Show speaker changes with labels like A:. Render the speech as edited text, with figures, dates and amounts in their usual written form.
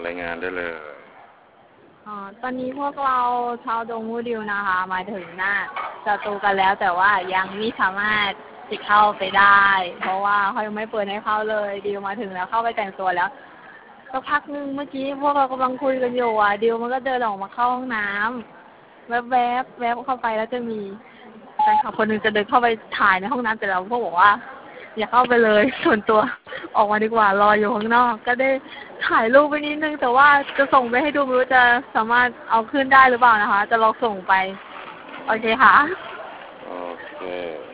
A: ายงานได้เลย
B: ตอนนี้พวกเราชาวดงมูดิวนะคะมาถึงหน้าประตูกันแล้วแต่ว่ายังไม่สามารถติดเข้าไปได้เพราะว่าเขายังไม่เปิดให้เข้าเลยดิวมาถึงแล้วเข้าไปแต่งตัวแล้วสักพักนึงเมื่อกี้พวกเรากำลังคุยกันอยู่ดิวมันก็เดินออกมาเข้าห้องน้ำแวบเข้าไปแล้วจะมีแฟนคลับคนนึงจะเดินเข้าไปถ่ายในห้องน้ำแต่เราพวกบอกว่าอย่าเข้าไปเลยส่วนตัวออกมาดีกว่ารออยู่ข้างนอกก็ได้ถ่ายรูปไปนิดนึงแต่ว่าจะส่งไปให้ดูไม่รู้จะสามารถเอาขึ้นได้หรือเปล่านะคะจะลองส่งไปโอเคค่ะ
A: โอเค